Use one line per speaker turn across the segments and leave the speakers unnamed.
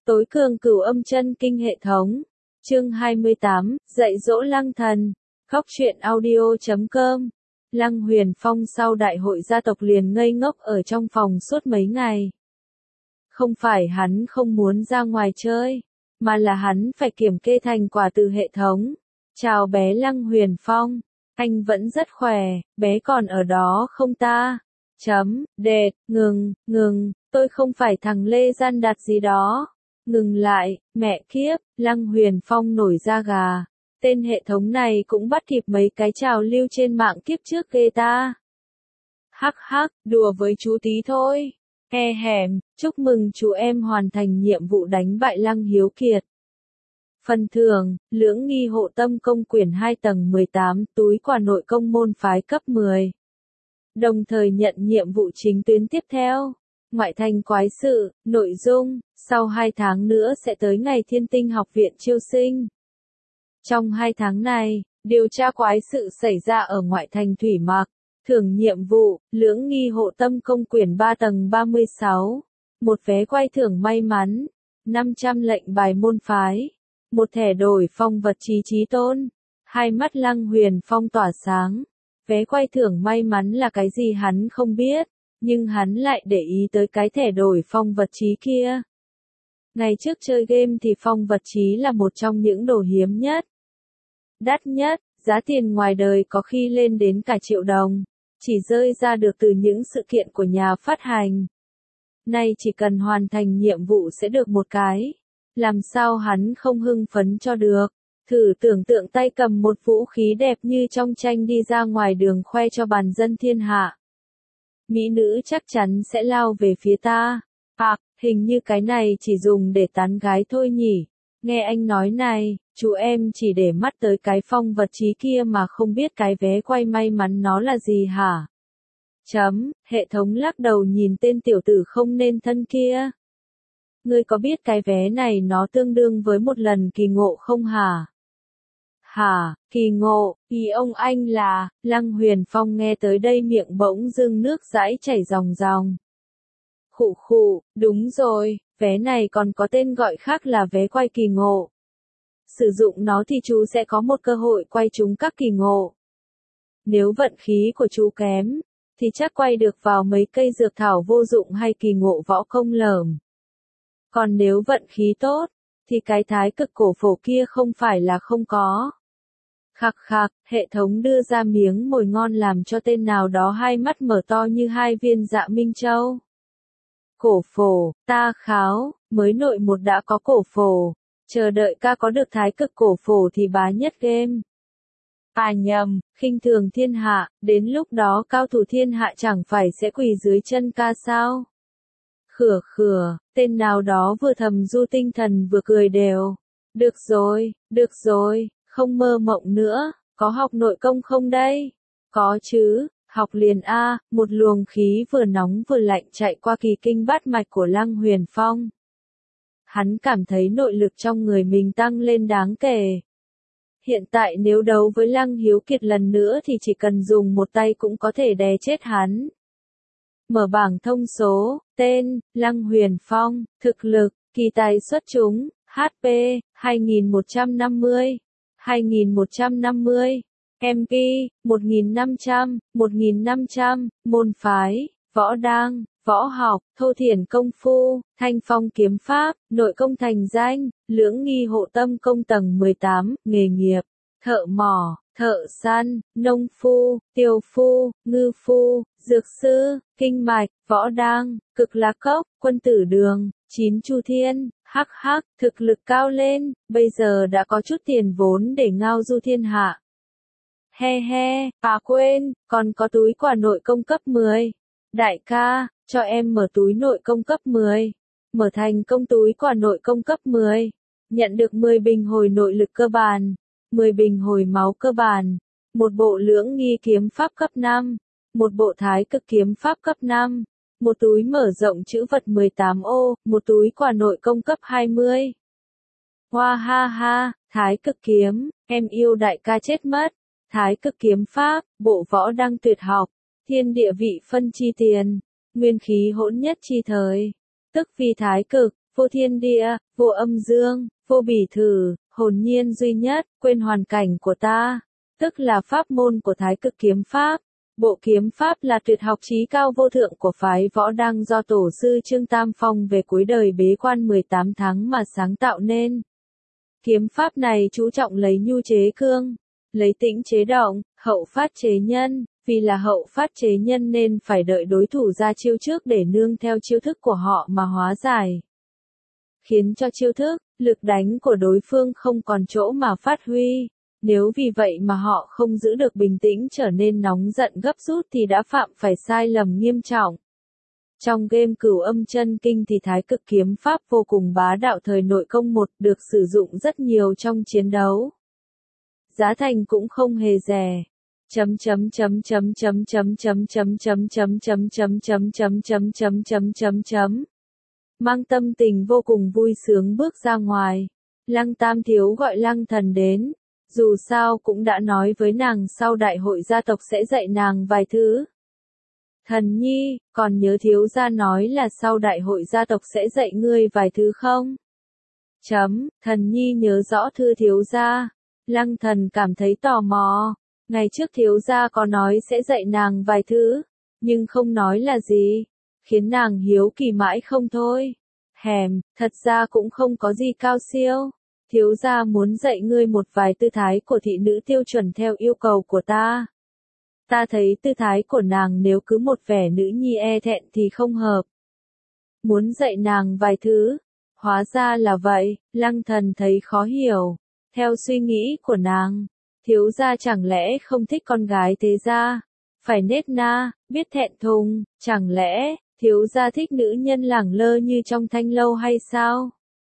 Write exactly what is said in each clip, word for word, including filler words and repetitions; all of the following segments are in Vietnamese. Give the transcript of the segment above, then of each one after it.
Tối cường cửu âm chân kinh hệ thống. Chương hai mươi tám, dạy dỗ Lăng Thần. Góc truyện audio chấm com. Lăng Huyền Phong sau đại hội gia tộc liền ngây ngốc ở trong phòng suốt mấy ngày. Không phải hắn không muốn ra ngoài chơi, mà là hắn phải kiểm kê thành quả từ hệ thống. Chào bé Lăng Huyền Phong, anh vẫn rất khỏe, bé còn ở đó không ta? Chấm, đệt, ngừng, ngừng, tôi không phải thằng Lê Gian Đạt gì đó. Ngừng lại, mẹ kiếp, Lăng Huyền Phong nổi da gà. Tên hệ thống này cũng bắt kịp mấy cái trào lưu trên mạng kiếp trước ghê ta. Hắc hắc, đùa với chú tí thôi. He hèm, chúc mừng chú em hoàn thành nhiệm vụ đánh bại Lăng Hiếu Kiệt. Phần thưởng, lưỡng nghi hộ tâm công quyển hai tầng mười tám, túi quà nội công môn phái cấp mười. Đồng thời nhận nhiệm vụ chính tuyến tiếp theo. Ngoại thành quái sự, nội dung, sau hai tháng nữa sẽ tới ngày Thiên Tinh học viện chiêu sinh. Trong hai tháng này, điều tra quái sự xảy ra ở ngoại thành Thủy Mạc. Thưởng nhiệm vụ, lưỡng nghi hộ tâm công quyển ba tầng ba mươi sáu. Một vé quay thưởng may mắn. năm trăm lệnh bài môn phái. Một thẻ đổi phong vật trí trí tôn. Hai mắt Lăng Huyền Phong tỏa sáng. Vé quay thưởng may mắn là cái gì hắn không biết, nhưng hắn lại để ý tới cái thẻ đổi phong vật trí kia. Ngày trước chơi game thì phong vật trí là một trong những đồ hiếm nhất, đắt nhất, giá tiền ngoài đời có khi lên đến cả triệu đồng, chỉ rơi ra được từ những sự kiện của nhà phát hành. Nay chỉ cần hoàn thành nhiệm vụ sẽ được một cái, làm sao hắn không hưng phấn cho được. Thử tưởng tượng tay cầm một vũ khí đẹp như trong tranh đi ra ngoài đường khoe cho bàn dân thiên hạ. Mỹ nữ chắc chắn sẽ lao về phía ta. À, hình như cái này chỉ dùng để tán gái thôi nhỉ. Nghe anh nói này, chú em chỉ để mắt tới cái phong vật trí kia mà không biết cái vé quay may mắn nó là gì hả? Chấm, hệ thống lắc đầu nhìn tên tiểu tử không nên thân kia. Ngươi có biết cái vé này nó tương đương với một lần kỳ ngộ không hả? Hả, kỳ ngộ, ý ông anh là, Lăng Huyền Phong nghe tới đây miệng bỗng dưng nước dãi chảy ròng ròng. Khụ khụ, đúng rồi, vé này còn có tên gọi khác là vé quay kỳ ngộ. Sử dụng nó thì chú sẽ có một cơ hội quay trúng các kỳ ngộ. Nếu vận khí của chú kém, thì chắc quay được vào mấy cây dược thảo vô dụng hay kỳ ngộ võ công lởm. Còn nếu vận khí tốt, thì cái thái cực cổ phổ kia không phải là không có. Khạc khạc, hệ thống đưa ra miếng mồi ngon làm cho tên nào đó hai mắt mở to như hai viên dạ minh châu. Cổ phổ, ta kháo, mới nội một đã có cổ phổ, chờ đợi ca có được thái cực cổ phổ thì bá nhất game. À nhầm, khinh thường thiên hạ, đến lúc đó cao thủ thiên hạ chẳng phải sẽ quỳ dưới chân ca sao? Khửa khửa, tên nào đó vừa thầm du tinh thần vừa cười đều. Được rồi, được rồi, không mơ mộng nữa, có học nội công không đây? Có chứ, học liền a, một luồng khí vừa nóng vừa lạnh chạy qua kỳ kinh bát mạch của Lăng Huyền Phong. Hắn cảm thấy nội lực trong người mình tăng lên đáng kể. Hiện tại nếu đấu với Lăng Hiếu Kiệt lần nữa thì chỉ cần dùng một tay cũng có thể đè chết hắn. Mở bảng thông số, tên, Lăng Huyền Phong, thực lực, kỳ tài xuất chúng, hát pê, hai nghìn một trăm năm mươi, hai nghìn một trăm năm mươi, em pê, một nghìn năm trăm, một nghìn năm trăm, môn phái, võ đang, võ học, thô thiển công phu, thanh phong kiếm pháp, nội công thành danh, lưỡng nghi hộ tâm công tầng mười tám, nghề nghiệp, thợ mỏ, thợ săn, nông phu, tiều phu, ngư phu, dược sư, kinh mạch, võ đang, cực lạc cốc, quân tử đường, chín chu thiên, hắc hắc, thực lực cao lên, bây giờ đã có chút tiền vốn để ngao du thiên hạ. He he, à quên, còn có túi quà nội công cấp mười. Đại ca, cho em mở túi nội công cấp mười. Mở thành công túi quà nội công cấp mười. Nhận được mười bình hồi nội lực cơ bản, mười bình hồi máu cơ bản, một bộ lưỡng nghi kiếm pháp cấp năm, một bộ thái cực kiếm pháp cấp năm, một túi mở rộng chữ vật mười tám ô, một túi quà nội công cấp hai mươi. Hoa ha ha, thái cực kiếm, em yêu đại ca chết mất. Thái cực kiếm pháp, bộ võ đăng tuyệt học, thiên địa vị phân chi tiền, nguyên khí hỗn nhất chi thời, tức vì thái cực, vô thiên địa, vô âm dương, vô bỉ thử, hồn nhiên duy nhất, quên hoàn cảnh của ta, tức là pháp môn của Thái Cực Kiếm Pháp. Bộ kiếm pháp là tuyệt học chí cao vô thượng của phái Võ Đăng do tổ sư Trương Tam Phong về cuối đời bế quan mười tám tháng mà sáng tạo nên. Kiếm pháp này chú trọng lấy nhu chế cương, lấy tĩnh chế động, hậu phát chế nhân, vì là hậu phát chế nhân nên phải đợi đối thủ ra chiêu trước để nương theo chiêu thức của họ mà hóa giải. Khiến cho chiêu thức, lực đánh của đối phương không còn chỗ mà phát huy. Nếu vì vậy mà họ không giữ được bình tĩnh trở nên nóng giận gấp rút thì đã phạm phải sai lầm nghiêm trọng. Trong game Cửu Âm Chân Kinh thì Thái Cực Kiếm Pháp vô cùng bá đạo thời nội công một được sử dụng rất nhiều trong chiến đấu. Giá thành cũng không hề rẻ. Chấm chấm chấm chấm chấm chấm chấm chấm chấm chấm chấm chấm chấm chấm chấm chấm chấm chấm chấm. Mang tâm tình vô cùng vui sướng bước ra ngoài. Lăng Tam Thiếu gọi Lăng Thần đến. Dù sao cũng đã nói với nàng sau đại hội gia tộc sẽ dạy nàng vài thứ. Thần nhi, còn nhớ thiếu gia nói là sau đại hội gia tộc sẽ dạy ngươi vài thứ không? Chấm, thần nhi nhớ rõ thưa thiếu gia. Lăng Thần cảm thấy tò mò. Ngày trước thiếu gia có nói sẽ dạy nàng vài thứ, nhưng không nói là gì, khiến nàng hiếu kỳ mãi không thôi. Hèm, thật ra cũng không có gì cao siêu. Thiếu gia muốn dạy ngươi một vài tư thái của thị nữ tiêu chuẩn theo yêu cầu của ta. Ta thấy tư thái của nàng nếu cứ một vẻ nữ nhi e thẹn thì không hợp. Muốn dạy nàng vài thứ. Hóa ra là vậy, Lăng Thần thấy khó hiểu. Theo suy nghĩ của nàng, thiếu gia chẳng lẽ không thích con gái thế gia? Phải nết na, biết thẹn thùng, chẳng lẽ thiếu gia thích nữ nhân lẳng lơ như trong thanh lâu hay sao?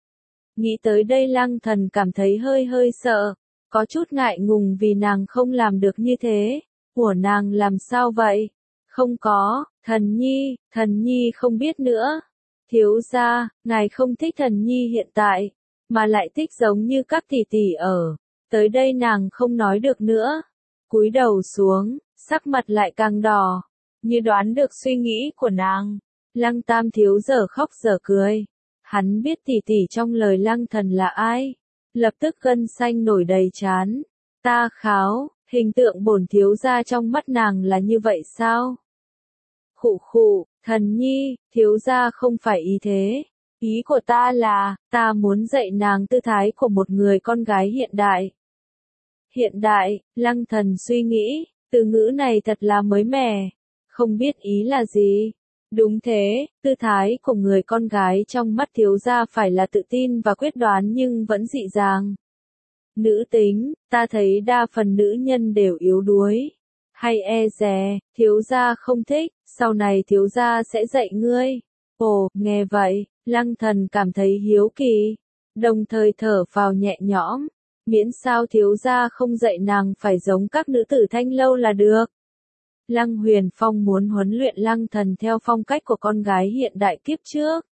Nghĩ tới đây Lăng Thần cảm thấy hơi hơi sợ, có chút ngại ngùng vì nàng không làm được như thế. Của nàng làm sao vậy? Không có, thần nhi, thần nhi không biết nữa. Thiếu gia, ngài không thích thần nhi hiện tại, mà lại thích giống như các tỷ tỷ ở. Tới đây nàng không nói được nữa. Cúi đầu xuống, sắc mặt lại càng đỏ, như đoán được suy nghĩ của nàng. Lăng Tam Thiếu dở khóc dở cười. Hắn biết tỷ tỷ trong lời Lăng Thần là ai. Lập tức gân xanh nổi đầy trán. Ta kháo, hình tượng bổn thiếu gia trong mắt nàng là như vậy sao? Khụ khụ, thần nhi, thiếu gia không phải ý thế. Ý của ta là, ta muốn dạy nàng tư thái của một người con gái hiện đại. Hiện đại, Lăng Thần suy nghĩ, từ ngữ này thật là mới mẻ. Không biết ý là gì. Đúng thế, tư thái của người con gái trong mắt thiếu gia phải là tự tin và quyết đoán nhưng vẫn dịu dàng. Nữ tính, ta thấy đa phần nữ nhân đều yếu đuối, hay e dè, thiếu gia không thích, sau này thiếu gia sẽ dạy ngươi. Ồ, nghe vậy, Lăng Thần cảm thấy hiếu kỳ, đồng thời thở phào nhẹ nhõm, miễn sao thiếu gia không dạy nàng phải giống các nữ tử thanh lâu là được. Lăng Huyền Phong muốn huấn luyện Lăng Thần theo phong cách của con gái hiện đại kiếp trước.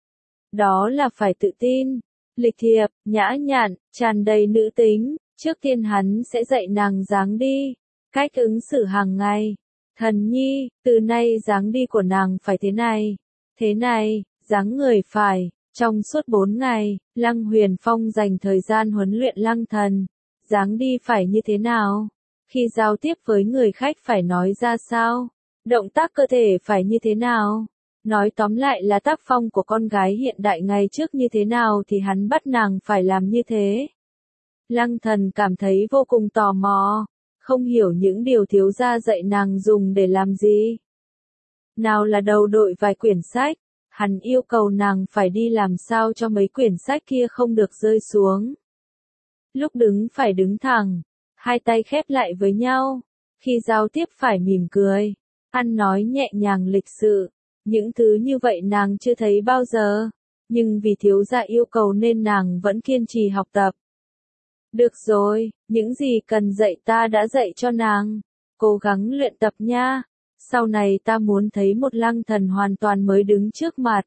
Đó là phải tự tin, lịch thiệp, nhã nhặn, tràn đầy nữ tính. Trước tiên hắn sẽ dạy nàng dáng đi, cách ứng xử hàng ngày. Thần nhi, từ nay dáng đi của nàng phải thế này, thế này, dáng người phải. Trong suốt bốn ngày, Lăng Huyền Phong dành thời gian huấn luyện Lăng Thần. Dáng đi phải như thế nào? Khi giao tiếp với người khách phải nói ra sao? Động tác cơ thể phải như thế nào? Nói tóm lại là tác phong của con gái hiện đại ngày trước như thế nào thì hắn bắt nàng phải làm như thế. Lăng Thần cảm thấy vô cùng tò mò, không hiểu những điều thiếu gia dạy nàng dùng để làm gì. Nào là đầu đội vài quyển sách, hắn yêu cầu nàng phải đi làm sao cho mấy quyển sách kia không được rơi xuống. Lúc đứng phải đứng thẳng, hai tay khép lại với nhau, khi giao tiếp phải mỉm cười, ăn nói nhẹ nhàng lịch sự. Những thứ như vậy nàng chưa thấy bao giờ, nhưng vì thiếu gia yêu cầu nên nàng vẫn kiên trì học tập. Được rồi, những gì cần dạy ta đã dạy cho nàng, cố gắng luyện tập nha, sau này ta muốn thấy một Lăng Thần hoàn toàn mới đứng trước mặt.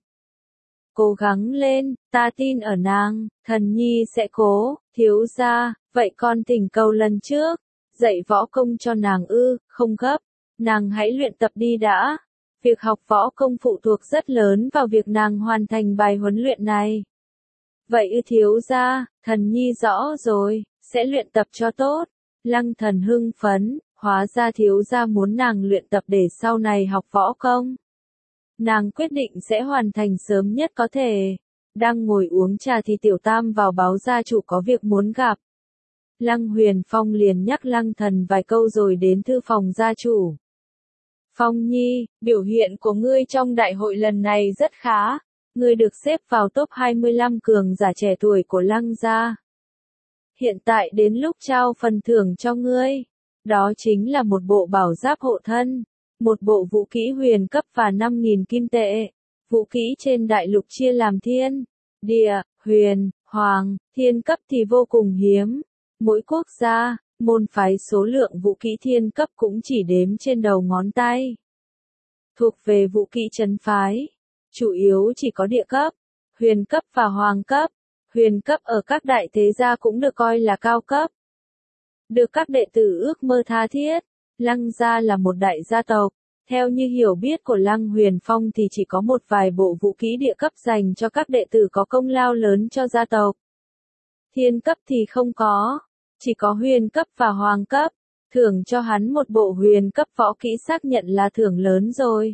Cố gắng lên, ta tin ở nàng, thần nhi sẽ cố. Thiếu gia, vậy con thỉnh cầu lần trước, dạy võ công cho nàng ư, không gấp, nàng hãy luyện tập đi đã. Việc học võ công phụ thuộc rất lớn vào việc nàng hoàn thành bài huấn luyện này. Vậy ư thiếu gia, thần nhi rõ rồi, sẽ luyện tập cho tốt. Lăng Thần hưng phấn, hóa ra thiếu gia muốn nàng luyện tập để sau này học võ công. Nàng quyết định sẽ hoàn thành sớm nhất có thể. Đang ngồi uống trà thì Tiểu Tam vào báo gia chủ có việc muốn gặp. Lăng Huyền Phong liền nhắc Lăng Thần vài câu rồi đến thư phòng gia chủ. Phong Nhi, biểu hiện của ngươi trong đại hội lần này rất khá. Ngươi được xếp vào top hai mươi lăm cường giả trẻ tuổi của Lăng gia. Hiện tại đến lúc trao phần thưởng cho ngươi. Đó chính là một bộ bảo giáp hộ thân, một bộ vũ kỹ huyền cấp và năm nghìn kim tệ. Vũ kỹ trên đại lục chia làm thiên, địa, huyền, hoàng, thiên cấp thì vô cùng hiếm. Mỗi quốc gia, môn phái số lượng vũ kỹ thiên cấp cũng chỉ đếm trên đầu ngón tay. Thuộc về vũ kỹ trấn phái, chủ yếu chỉ có địa cấp, huyền cấp và hoàng cấp. Huyền cấp ở các đại thế gia cũng được coi là cao cấp. Được các đệ tử ước mơ tha thiết, Lăng gia là một đại gia tộc. Theo như hiểu biết của Lăng Huyền Phong thì chỉ có một vài bộ vũ kỹ địa cấp dành cho các đệ tử có công lao lớn cho gia tộc. Thiên cấp thì không có, chỉ có huyền cấp và hoàng cấp. Thưởng cho hắn một bộ huyền cấp võ kỹ xác nhận là thưởng lớn rồi.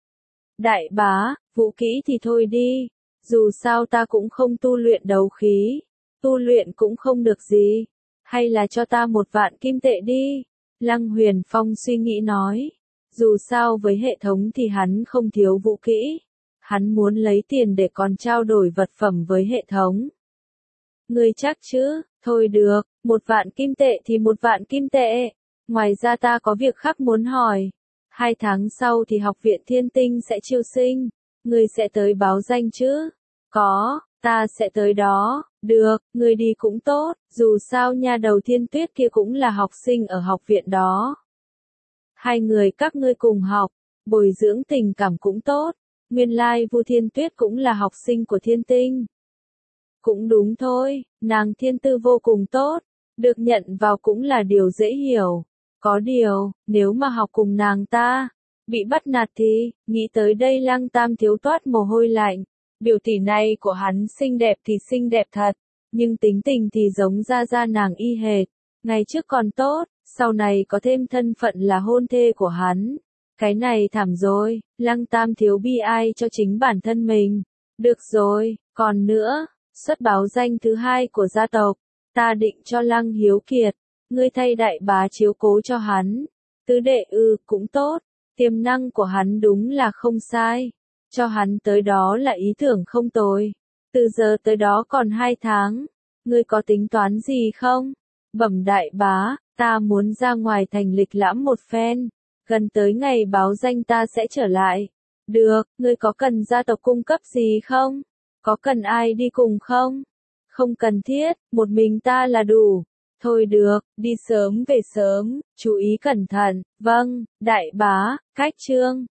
Đại bá, vũ kỹ thì thôi đi, dù sao ta cũng không tu luyện đấu khí, tu luyện cũng không được gì, hay là cho ta một vạn kim tệ đi. Lăng Huyền Phong suy nghĩ nói, dù sao với hệ thống thì hắn không thiếu vũ kỹ, hắn muốn lấy tiền để còn trao đổi vật phẩm với hệ thống. Ngươi chắc chứ, thôi được, một vạn kim tệ thì một vạn kim tệ, ngoài ra ta có việc khác muốn hỏi. Hai tháng sau thì học viện Thiên Tinh sẽ chiêu sinh, ngươi sẽ tới báo danh chứ? Có, ta sẽ tới đó. Được, ngươi đi cũng tốt, dù sao nha đầu Thiên Tuyết kia cũng là học sinh ở học viện đó. Hai người các ngươi cùng học, bồi dưỡng tình cảm cũng tốt. Nguyên lai Vu Thiên Tuyết cũng là học sinh của Thiên Tinh. Cũng đúng thôi, nàng thiên tư vô cùng tốt, được nhận vào cũng là điều dễ hiểu. Có điều, nếu mà học cùng nàng ta, bị bắt nạt thì, nghĩ tới đây Lăng Tam thiếu toát mồ hôi lạnh. Biểu tỷ này của hắn xinh đẹp thì xinh đẹp thật, nhưng tính tình thì giống ra ra nàng y hệt. Ngày trước còn tốt, sau này có thêm thân phận là hôn thê của hắn. Cái này thảm rồi, Lăng Tam thiếu bi ai cho chính bản thân mình. Được rồi, còn nữa, xuất báo danh thứ hai của gia tộc, ta định cho Lăng Hiếu Kiệt, ngươi thay đại bá chiếu cố cho hắn. Tứ đệ ư, cũng tốt, tiềm năng của hắn đúng là không sai. Cho hắn tới đó là ý tưởng không tồi. Từ giờ tới đó còn hai tháng, ngươi có tính toán gì không? Bẩm đại bá, ta muốn ra ngoài thành lịch lãm một phen, gần tới ngày báo danh ta sẽ trở lại. Được, ngươi có cần gia tộc cung cấp gì không? Có cần ai đi cùng không? Không cần thiết, một mình ta là đủ. Thôi được, đi sớm về sớm, chú ý cẩn thận. Vâng, đại bá, cách chương.